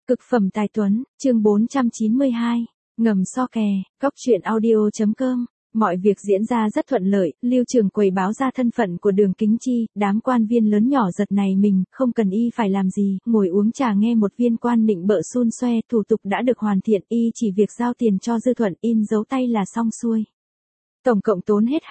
Cực phẩm tài tuấn, chương 492, ngầm so kè, góc truyện audio.com. Mọi việc diễn ra rất thuận lợi, Lưu Trường Quầy báo ra thân phận của Đường Kính Chi, đám quan viên lớn nhỏ giật này mình, không cần y phải làm gì, ngồi uống trà nghe một viên quan nịnh bợ xun xoe, thủ tục đã được hoàn thiện, y chỉ việc giao tiền cho Dư Thuận in dấu tay là xong xuôi. Tổng cộng tốn hết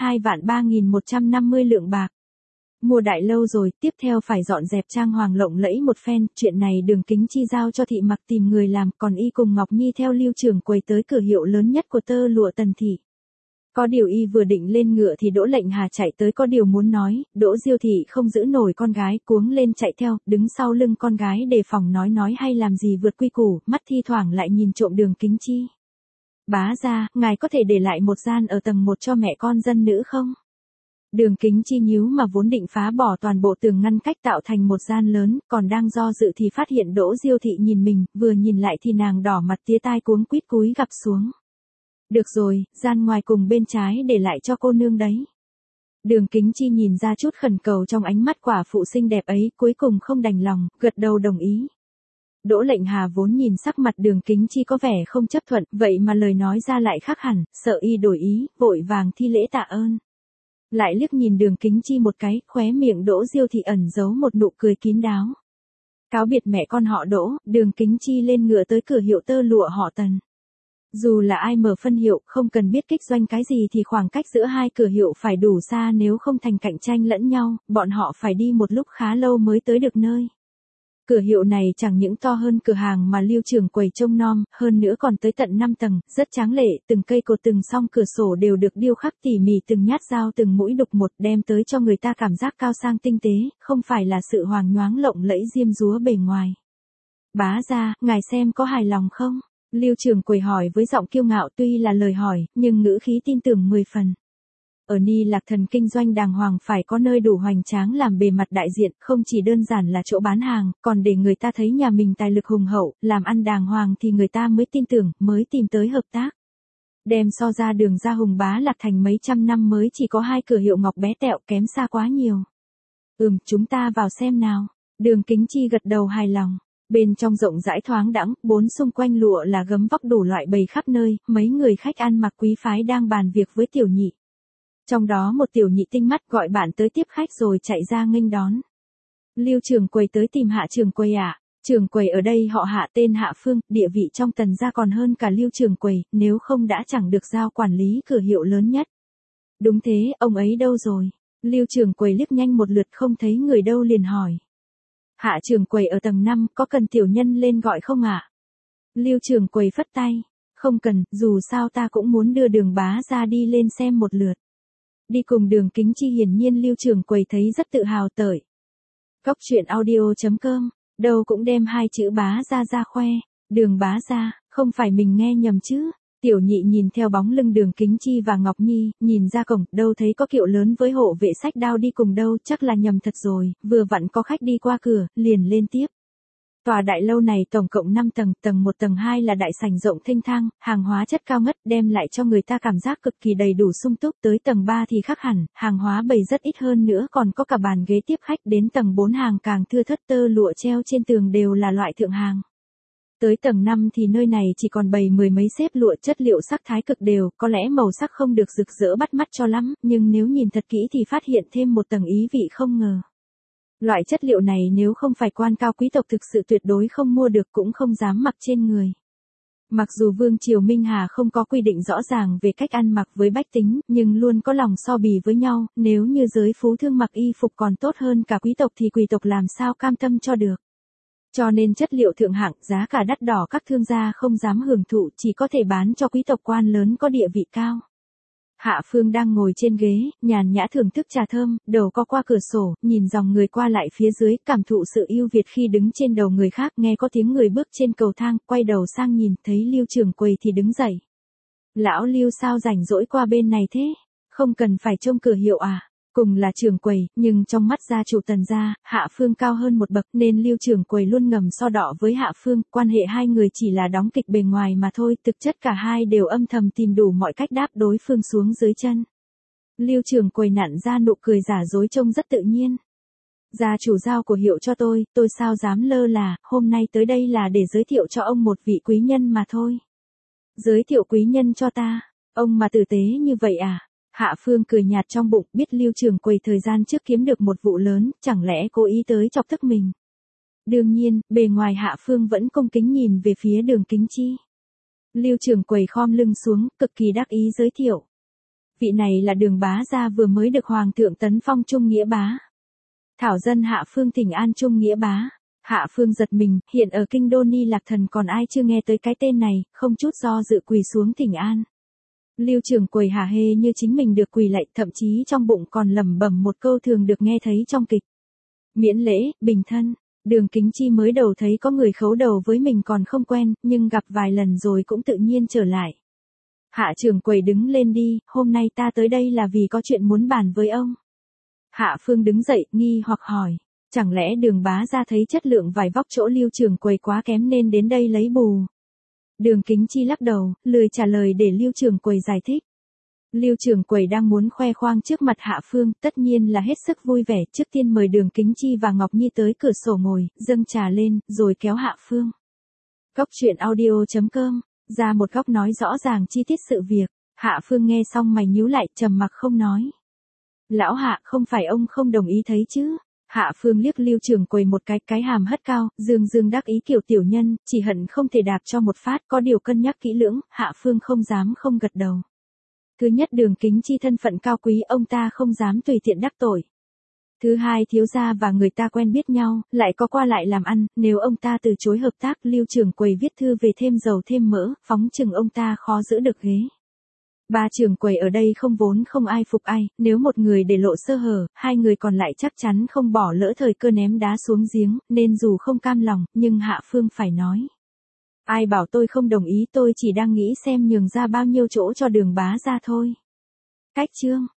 2.3150 lượng bạc. Mua đại lâu rồi, tiếp theo phải dọn dẹp trang hoàng lộng lẫy một phen, chuyện này Đường Kính Chi giao cho Thị Mặc tìm người làm, còn y cùng Ngọc Nhi theo Lưu Trường Quầy tới cửa hiệu lớn nhất của tơ lụa Tần Thị. Có điều y vừa định lên ngựa thì Đỗ Lệnh Hà chạy tới có điều muốn nói, Đỗ Diêu Thị không giữ nổi con gái, cuống lên chạy theo, đứng sau lưng con gái đề phòng nói hay làm gì vượt quy củ, mắt thi thoảng lại nhìn trộm Đường Kính Chi. Bá gia, ngài có thể để lại một gian ở tầng 1 cho mẹ con dân nữ không? Đường Kính Chi nhíu mà vốn định phá bỏ toàn bộ tường ngăn cách tạo thành một gian lớn, còn đang do dự thì phát hiện Đỗ Diêu Thị nhìn mình, vừa nhìn lại thì nàng đỏ mặt tía tai cuống quýt cúi gập xuống. Được rồi, gian ngoài cùng bên trái để lại cho cô nương đấy. Đường Kính Chi nhìn ra chút khẩn cầu trong ánh mắt quả phụ xinh đẹp ấy, cuối cùng không đành lòng, gật đầu đồng ý. Đỗ Lệnh Hà vốn nhìn sắc mặt Đường Kính Chi có vẻ không chấp thuận, vậy mà lời nói ra lại khác hẳn, sợ y đổi ý, vội vàng thi lễ tạ ơn. Lại liếc nhìn Đường Kính Chi một cái, khóe miệng Đỗ Diêu Thị ẩn giấu một nụ cười kín đáo. Cáo biệt mẹ con họ Đỗ, Đường Kính Chi lên ngựa tới cửa hiệu tơ lụa họ Tần. Dù là ai mở phân hiệu, không cần biết kích doanh cái gì thì khoảng cách giữa hai cửa hiệu phải đủ xa, nếu không thành cạnh tranh lẫn nhau, bọn họ phải đi một lúc khá lâu mới tới được nơi. Cửa hiệu này chẳng những to hơn cửa hàng mà Lưu Trường Quầy trông nom, hơn nữa còn tới tận 5 tầng, rất tráng lệ, từng cây cột từng song cửa sổ đều được điêu khắc tỉ mỉ, từng nhát dao từng mũi đục một, đem tới cho người ta cảm giác cao sang tinh tế, không phải là sự hoàng nhoáng lộng lẫy diêm dúa bề ngoài. Bá gia, ngài xem có hài lòng không? Lưu Trường Quầy hỏi với giọng kiêu ngạo, tuy là lời hỏi, nhưng ngữ khí tin tưởng 10 phần. Ở Ni Lạc Thần kinh doanh đàng hoàng phải có nơi đủ hoành tráng làm bề mặt đại diện, không chỉ đơn giản là chỗ bán hàng, còn để người ta thấy nhà mình tài lực hùng hậu, làm ăn đàng hoàng thì người ta mới tin tưởng, mới tìm tới hợp tác. Đem so ra Đường ra Hùng Bá Lạc Thành mấy trăm năm mới chỉ có 2 cửa hiệu ngọc bé tẹo, kém xa quá nhiều. Chúng ta vào xem nào. Đường Kính Chi gật đầu hài lòng. Bên trong rộng rãi thoáng đãng, bốn xung quanh lụa là gấm vóc đủ loại bày khắp nơi, mấy người khách ăn mặc quý phái đang bàn việc với tiểu nhị. Trong đó một tiểu nhị tinh mắt gọi bạn tới tiếp khách rồi chạy ra nghênh đón. Lưu Trường Quầy tới tìm Hạ Trường Quầy ạ. Trường Quầy ở đây họ Hạ tên Hạ Phương, địa vị trong Tần gia còn hơn cả Lưu Trường Quầy, nếu không đã chẳng được giao quản lý cửa hiệu lớn nhất. Đúng thế, ông ấy đâu rồi? Lưu Trường Quầy liếc nhanh một lượt không thấy người đâu liền hỏi. Hạ Trường Quầy ở tầng 5, có cần tiểu nhân lên gọi không ạ? Lưu Trường Quầy phất tay. Không cần, dù sao ta cũng muốn đưa Đường bá ra đi lên xem một lượt. Đi cùng Đường Kính Chi hiển nhiên Lưu Trường Quầy thấy rất tự hào tởi. Góc truyện audio.com, đâu cũng đem 2 chữ bá ra khoe. Đường bá ra, không phải mình nghe nhầm chứ? Tiểu nhị nhìn theo bóng lưng Đường Kính Chi và Ngọc Nhi, nhìn ra cổng, đâu thấy có kiệu lớn với hộ vệ sách đao đi cùng đâu, chắc là nhầm thật rồi, vừa vặn có khách đi qua cửa, liền lên tiếp. Tòa đại lâu này tổng cộng 5 tầng, tầng 1 tầng 2 là đại sảnh rộng thênh thang, hàng hóa chất cao ngất, đem lại cho người ta cảm giác cực kỳ đầy đủ sung túc, tới tầng 3 thì khác hẳn, hàng hóa bày rất ít hơn nữa, còn có cả bàn ghế tiếp khách, đến tầng 4 hàng càng thưa thớt, tơ lụa treo trên tường đều là loại thượng hàng. Tới tầng 5 thì nơi này chỉ còn bày 10 mấy xếp lụa, chất liệu sắc thái cực đều, có lẽ màu sắc không được rực rỡ bắt mắt cho lắm, nhưng nếu nhìn thật kỹ thì phát hiện thêm một tầng ý vị không ngờ. Loại chất liệu này nếu không phải quan cao quý tộc thực sự tuyệt đối không mua được, cũng không dám mặc trên người. Mặc dù Vương triều Minh Hà không có quy định rõ ràng về cách ăn mặc với bách tính, nhưng luôn có lòng so bì với nhau, nếu như giới phú thương mặc y phục còn tốt hơn cả quý tộc thì quý tộc làm sao cam tâm cho được. Cho nên chất liệu thượng hạng, giá cả đắt đỏ các thương gia không dám hưởng thụ, chỉ có thể bán cho quý tộc quan lớn có địa vị cao. Hạ Phương đang ngồi trên ghế, nhàn nhã thưởng thức trà thơm, đầu co qua cửa sổ, nhìn dòng người qua lại phía dưới, cảm thụ sự ưu việt khi đứng trên đầu người khác, nghe có tiếng người bước trên cầu thang, quay đầu sang nhìn, thấy Lưu Trường Quầy thì đứng dậy. Lão Lưu sao rảnh rỗi qua bên này thế? Không cần phải trông cửa hiệu à? Cùng là Trường Quầy, nhưng trong mắt gia chủ Tần gia, Hạ Phương cao hơn một bậc nên Lưu Trường Quầy luôn ngầm so đọ với Hạ Phương, quan hệ hai người chỉ là đóng kịch bề ngoài mà thôi, thực chất cả hai đều âm thầm tìm đủ mọi cách đáp đối phương xuống dưới chân. Lưu Trường Quầy nặn ra nụ cười giả dối trông rất tự nhiên. Gia chủ giao của hiệu cho tôi sao dám lơ là, hôm nay tới đây là để giới thiệu cho ông một vị quý nhân mà thôi. Giới thiệu quý nhân cho ta, ông mà tử tế như vậy à? Hạ Phương cười nhạt trong bụng, biết Lưu Trường Quầy thời gian trước kiếm được một vụ lớn, chẳng lẽ cố ý tới chọc tức mình. Đương nhiên, bề ngoài Hạ Phương vẫn cung kính nhìn về phía Đường Kính Chi. Lưu Trường Quầy khom lưng xuống, cực kỳ đắc ý giới thiệu. Vị này là Đường bá gia vừa mới được Hoàng thượng tấn phong Trung Nghĩa bá. Thảo dân Hạ Phương thỉnh an Trung Nghĩa bá. Hạ Phương giật mình, hiện ở kinh đô Ni Lạc Thần còn ai chưa nghe tới cái tên này, không chút do dự quỳ xuống thỉnh an. Lưu Trường Quầy hả hê như chính mình được quỳ lạy, thậm chí trong bụng còn lẩm bẩm một câu thường được nghe thấy trong kịch. Miễn lễ, bình thân. Đường Kính Chi mới đầu thấy có người khấu đầu với mình còn không quen, nhưng gặp vài lần rồi cũng tự nhiên trở lại. Hạ Trường Quầy đứng lên đi, hôm nay ta tới đây là vì có chuyện muốn bàn với ông. Hạ Phương đứng dậy, nghi hoặc hỏi. Chẳng lẽ Đường bá gia thấy chất lượng vải vóc chỗ Lưu Trường Quầy quá kém nên đến đây lấy bù? Đường Kính Chi lắc đầu, lười trả lời để Lưu Trường Quầy giải thích. Lưu Trường Quầy đang muốn khoe khoang trước mặt Hạ Phương, tất nhiên là hết sức vui vẻ, trước tiên mời Đường Kính Chi và Ngọc Nhi tới cửa sổ ngồi, dâng trà lên, rồi kéo Hạ Phương. Cốc truyện audio.com, ra một góc nói rõ ràng chi tiết sự việc. Hạ Phương nghe xong mày nhíu lại, trầm mặc không nói. Lão Hạ, không phải ông không đồng ý thấy chứ? Hạ Phương liếc Lưu Trường Quầy một cái hàm hất cao, dương đắc ý kiểu tiểu nhân, chỉ hận không thể đạp cho một phát, có điều cân nhắc kỹ lưỡng, Hạ Phương không dám không gật đầu. Thứ nhất, Đường Kính Chi thân phận cao quý, ông ta không dám tùy tiện đắc tội. Thứ hai, thiếu gia và người ta quen biết nhau, lại có qua lại làm ăn, nếu ông ta từ chối hợp tác, Lưu Trường Quầy viết thư về thêm dầu thêm mỡ, phóng chừng ông ta khó giữ được ghế. Ba Trường Quầy ở đây không vốn không ai phục ai, nếu một người để lộ sơ hở, hai người còn lại chắc chắn không bỏ lỡ thời cơ ném đá xuống giếng, nên dù không cam lòng, nhưng Hạ Phương phải nói. Ai bảo tôi không đồng ý, tôi chỉ đang nghĩ xem nhường ra bao nhiêu chỗ cho Đường bá gia thôi. Cách chương